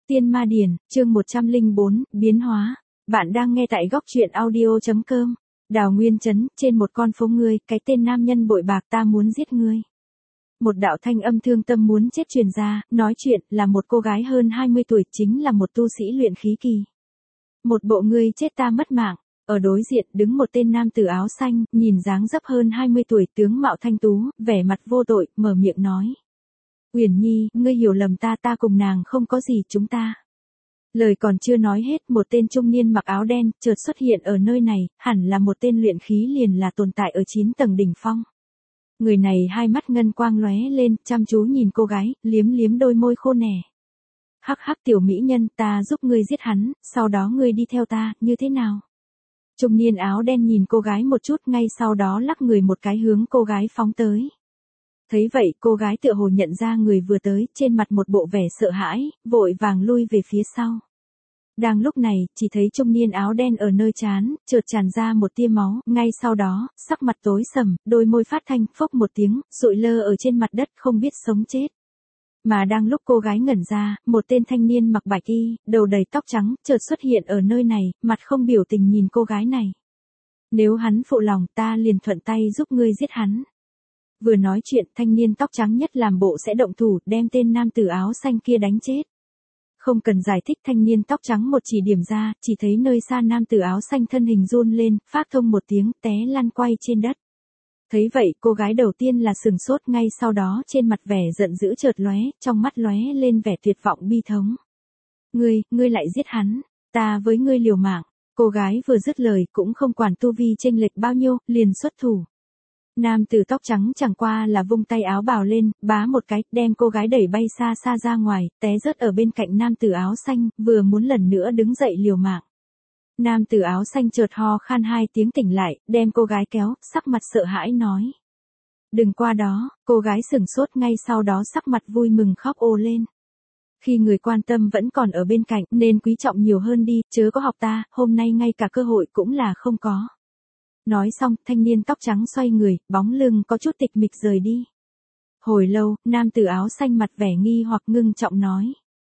Tiên Ma Điển, chương 104, biến hóa. Bạn đang nghe tại góc truyện audio.com. Đào Nguyên Trấn, trên một con phố ngươi, cái tên nam nhân bội bạc ta muốn giết ngươi. Một đạo thanh âm thương tâm muốn chết truyền ra, nói chuyện là một cô gái hơn 20 tuổi, chính là một tu sĩ luyện khí kỳ. Một bộ ngươi chết ta mất mạng. Ở đối diện đứng một tên nam tử áo xanh, nhìn dáng dấp hơn 20 tuổi, tướng mạo thanh tú, vẻ mặt vô tội, mở miệng nói. Uyển Nhi, ngươi hiểu lầm ta cùng nàng không có gì, chúng ta. Lời còn chưa nói hết, một tên trung niên mặc áo đen, chợt xuất hiện ở nơi này, hẳn là một tên luyện khí liền là tồn tại ở 9 tầng đỉnh phong. Người này hai mắt ngân quang lóe lên, chăm chú nhìn cô gái, liếm liếm đôi môi khô nẻ. Hắc hắc tiểu mỹ nhân, ta giúp ngươi giết hắn, sau đó ngươi đi theo ta, như thế nào? Trung niên áo đen nhìn cô gái một chút, ngay sau đó lắc người một cái hướng cô gái phóng tới. Thấy vậy, cô gái tựa hồ nhận ra người vừa tới, trên mặt một bộ vẻ sợ hãi, vội vàng lui về phía sau. Đang lúc này, chỉ thấy trung niên áo đen ở nơi trán, chợt tràn ra một tia máu, ngay sau đó, sắc mặt tối sầm, đôi môi phát thanh, phốc một tiếng, sụi lơ ở trên mặt đất không biết sống chết. Mà đang lúc cô gái ngẩn ra, một tên thanh niên mặc bạch y, đầu đầy tóc trắng, chợt xuất hiện ở nơi này, mặt không biểu tình nhìn cô gái này. Nếu hắn phụ lòng, ta liền thuận tay giúp ngươi giết hắn. Vừa nói chuyện, thanh niên tóc trắng nhất làm bộ sẽ động thủ, đem tên nam tử áo xanh kia đánh chết. Không cần giải thích, thanh niên tóc trắng một chỉ điểm ra, chỉ thấy nơi xa nam tử áo xanh thân hình run lên, phát thông một tiếng, té lăn quay trên đất. Thấy vậy, cô gái đầu tiên là sừng sốt, ngay sau đó trên mặt vẻ giận dữ chợt lóe, trong mắt lóe lên vẻ tuyệt vọng bi thống. Ngươi lại giết hắn, ta với ngươi liều mạng. Cô gái vừa dứt lời cũng không quản tu vi chênh lệch bao nhiêu, liền xuất thủ. Nam tử tóc trắng chẳng qua là vung tay áo bào lên, bá một cái, đem cô gái đẩy bay xa xa ra ngoài, té rớt ở bên cạnh nam tử áo xanh, vừa muốn lần nữa đứng dậy liều mạng. Nam tử áo xanh chợt ho khan 2 tiếng tỉnh lại, đem cô gái kéo, sắc mặt sợ hãi nói. Đừng qua đó, cô gái sửng sốt, ngay sau đó sắc mặt vui mừng khóc ồ lên. Khi người quan tâm vẫn còn ở bên cạnh, nên quý trọng nhiều hơn đi, chớ có học ta, hôm nay ngay cả cơ hội cũng là không có. Nói xong, thanh niên tóc trắng xoay người, bóng lưng có chút tịch mịch rời đi. Hồi lâu, nam tử áo xanh mặt vẻ nghi hoặc ngưng trọng nói.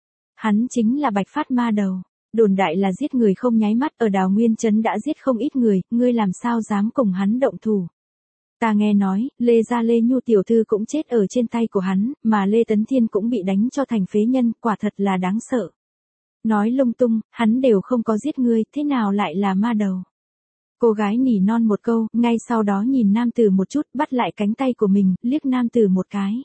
Hắn chính là Bạch Phát Ma Đầu. Đồn đại là giết người không nháy mắt, ở Đào Nguyên Trấn đã giết không ít người, ngươi làm sao dám cùng hắn động thủ. Ta nghe nói, Lê Gia Lê Nhu tiểu thư cũng chết ở trên tay của hắn, mà Lê Tấn Thiên cũng bị đánh cho thành phế nhân, quả thật là đáng sợ. Nói lung tung, hắn đều không có giết ngươi, thế nào lại là ma đầu. Cô gái nỉ non một câu, ngay sau đó nhìn nam tử một chút, bắt lại cánh tay của mình, liếc nam tử một cái.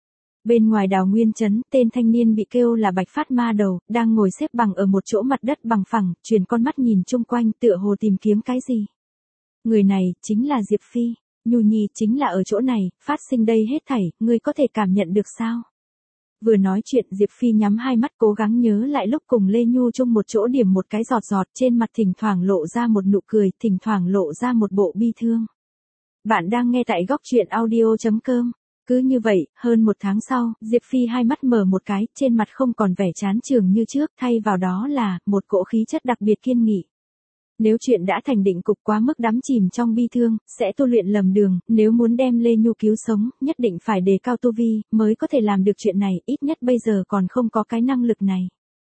Bên ngoài Đào Nguyên Trấn, tên thanh niên bị kêu là Bạch Phát Ma Đầu, đang ngồi xếp bằng ở một chỗ mặt đất bằng phẳng, chuyển con mắt nhìn chung quanh, tựa hồ tìm kiếm cái gì. Người này, chính là Diệp Phi. Nhu Nhi chính là ở chỗ này, phát sinh đây hết thảy, ngươi có thể cảm nhận được sao? Vừa nói chuyện, Diệp Phi nhắm hai mắt cố gắng nhớ lại lúc cùng Lê Nhu chung một chỗ, điểm một cái giọt giọt, trên mặt thỉnh thoảng lộ ra một nụ cười, thỉnh thoảng lộ ra một bộ bi thương. Bạn đang nghe tại góc truyện audio.com. Cứ như vậy, hơn 1 tháng sau, Diệp Phi hai mắt mở một cái, trên mặt không còn vẻ chán chường như trước, thay vào đó là một cỗ khí chất đặc biệt kiên nghị. Nếu chuyện đã thành định cục, quá mức đắm chìm trong bi thương, sẽ tu luyện lầm đường, nếu muốn đem Lê Nhu cứu sống, nhất định phải đề cao tu vi, mới có thể làm được chuyện này, ít nhất bây giờ còn không có cái năng lực này.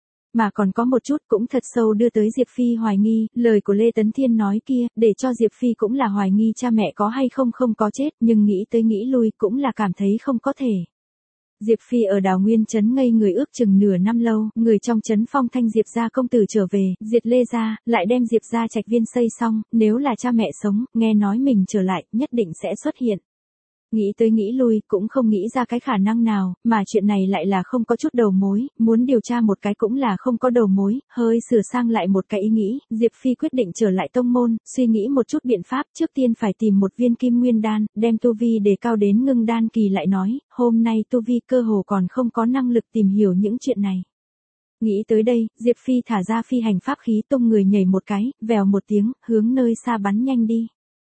Mà còn có một chút cũng thật sâu đưa tới Diệp Phi hoài nghi, lời của Lê Tấn Thiên nói kia, để cho Diệp Phi cũng là hoài nghi cha mẹ có hay không không có chết, nhưng nghĩ tới nghĩ lui cũng là cảm thấy không có thể. Diệp Phi ở Đào Nguyên Trấn ngây người ước chừng nửa năm lâu, người trong trấn phong thanh Diệp gia công tử trở về, diệt Lê gia, lại đem Diệp gia trạch viên xây xong, nếu là cha mẹ sống, nghe nói mình trở lại, nhất định sẽ xuất hiện. Nghĩ tới nghĩ lui, cũng không nghĩ ra cái khả năng nào, mà chuyện này lại là không có chút đầu mối, muốn điều tra một cái cũng là không có đầu mối, hơi sửa sang lại một cái ý nghĩ, Diệp Phi quyết định trở lại tông môn, suy nghĩ một chút biện pháp, trước tiên phải tìm một viên kim nguyên đan, đem tu vi đề cao đến ngưng đan kỳ lại nói, hôm nay tu vi cơ hồ còn không có năng lực tìm hiểu những chuyện này. Nghĩ tới đây, Diệp Phi thả ra phi hành pháp khí, tung người nhảy một cái, vèo một tiếng, hướng nơi xa bắn nhanh đi.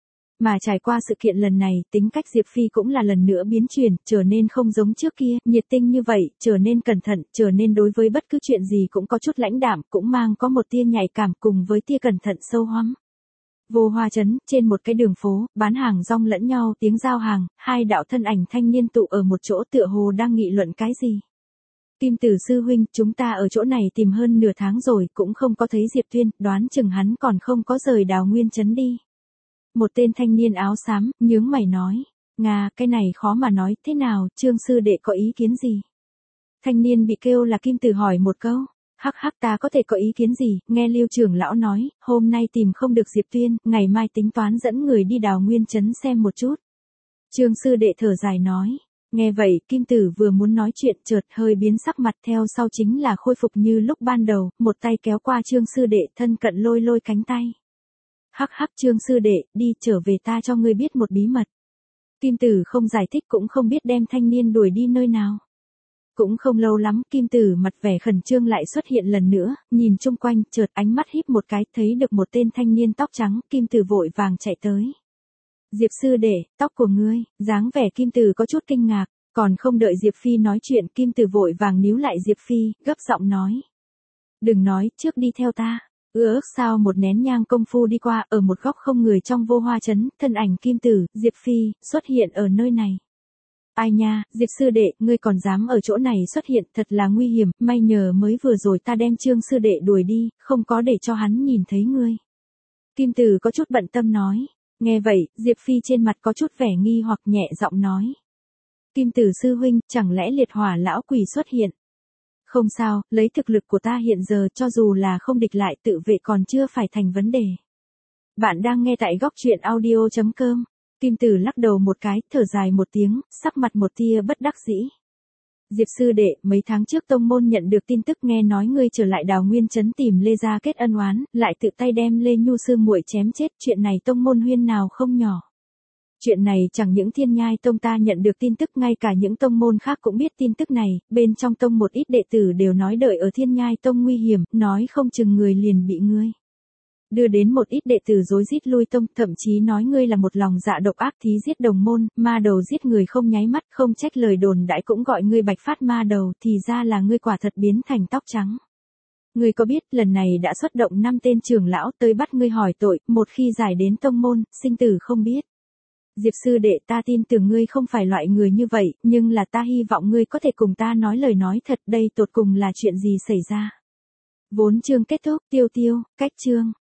Mà trải qua sự kiện lần này, tính cách Diệp Phi cũng là lần nữa biến chuyển, trở nên không giống trước kia, nhiệt tinh như vậy, trở nên cẩn thận, trở nên đối với bất cứ chuyện gì cũng có chút lãnh đạm, cũng mang có một tia nhạy cảm cùng với tia cẩn thận sâu hoắm. Vô Hoa Trấn, trên một cái đường phố, bán hàng rong lẫn nhau tiếng giao hàng, hai đạo thân ảnh thanh niên tụ ở một chỗ tựa hồ đang nghị luận cái gì. Kim Tử sư huynh, chúng ta ở chỗ này tìm hơn nửa tháng rồi, cũng không có thấy Diệp Tuyên, đoán chừng hắn còn không có rời Đào Nguyên trấn đi. Một tên thanh niên áo xám, nhướng mày nói. Nga, cái này khó mà nói, thế nào, Trương sư đệ có ý kiến gì? Thanh niên bị kêu là Kim Tử hỏi một câu. Hắc hắc, ta có thể có ý kiến gì, nghe Lưu trưởng lão nói, hôm nay tìm không được Diệp Tuyên, ngày mai tính toán dẫn người đi Đào Nguyên trấn xem một chút. Trương sư đệ thở dài nói. Nghe vậy, Kim Tử vừa muốn nói chuyện chợt hơi biến sắc mặt, theo sau chính là khôi phục như lúc ban đầu, một tay kéo qua Trương sư đệ, thân cận lôi lôi cánh tay. Hắc hắc, Trương sư đệ, đi trở về, ta cho ngươi biết một bí mật. Kim Tử không giải thích cũng không biết đem thanh niên đuổi đi nơi nào. Cũng không lâu lắm, Kim Tử mặt vẻ khẩn trương lại xuất hiện lần nữa, nhìn chung quanh, chợt ánh mắt híp một cái, thấy được một tên thanh niên tóc trắng, Kim Tử vội vàng chạy tới. Diệp sư đệ, tóc của ngươi, dáng vẻ Kim Tử có chút kinh ngạc, còn không đợi Diệp Phi nói chuyện, Kim Tử vội vàng níu lại Diệp Phi, gấp giọng nói. Đừng nói, trước đi theo ta. Ước sao một nén nhang công phu đi qua, ở một góc không người trong Vô Hoa trấn, thân ảnh Kim Tử, Diệp Phi, xuất hiện ở nơi này. Ai nha, Diệp sư đệ, ngươi còn dám ở chỗ này xuất hiện, thật là nguy hiểm, may nhờ mới vừa rồi ta đem Trương sư đệ đuổi đi, không có để cho hắn nhìn thấy ngươi. Kim Tử có chút bận tâm nói. Nghe vậy, Diệp Phi trên mặt có chút vẻ nghi hoặc nhẹ giọng nói. Kim Tử sư huynh, chẳng lẽ liệt hỏa lão quỷ xuất hiện? Không sao, lấy thực lực của ta hiện giờ cho dù là không địch lại tự vệ còn chưa phải thành vấn đề. Bạn đang nghe tại góc truyện audio.com. Kim Tử lắc đầu một cái, thở dài một tiếng, sắc mặt một tia bất đắc dĩ. Diệp sư đệ, mấy tháng trước tông môn nhận được tin tức nghe nói ngươi trở lại Đào Nguyên trấn tìm Lê gia kết ân oán, lại tự tay đem Lê Nhu sư muội chém chết, chuyện này tông môn huyên nào không nhỏ. Chuyện này chẳng những Thiên Nhai tông ta nhận được tin tức, ngay cả những tông môn khác cũng biết tin tức này, bên trong tông một ít đệ tử đều nói đợi ở Thiên Nhai tông nguy hiểm, nói không chừng người liền bị ngươi đưa đến, một ít đệ tử rối rít lui tông, thậm chí nói ngươi là một lòng dạ độc ác thí giết đồng môn, ma đầu giết người không nháy mắt, không trách lời đồn đãi cũng gọi ngươi bạch phát ma đầu, thì ra là ngươi quả thật biến thành tóc trắng. Ngươi có biết, lần này đã xuất động 5 tên trưởng lão tới bắt ngươi hỏi tội, một khi giải đến tông môn, sinh tử không biết. Diệp sư đệ, ta tin tưởng ngươi không phải loại người như vậy, nhưng là ta hy vọng ngươi có thể cùng ta nói lời nói thật, đây tột cùng là chuyện gì xảy ra. Vốn chương kết thúc, tiêu, cách chương.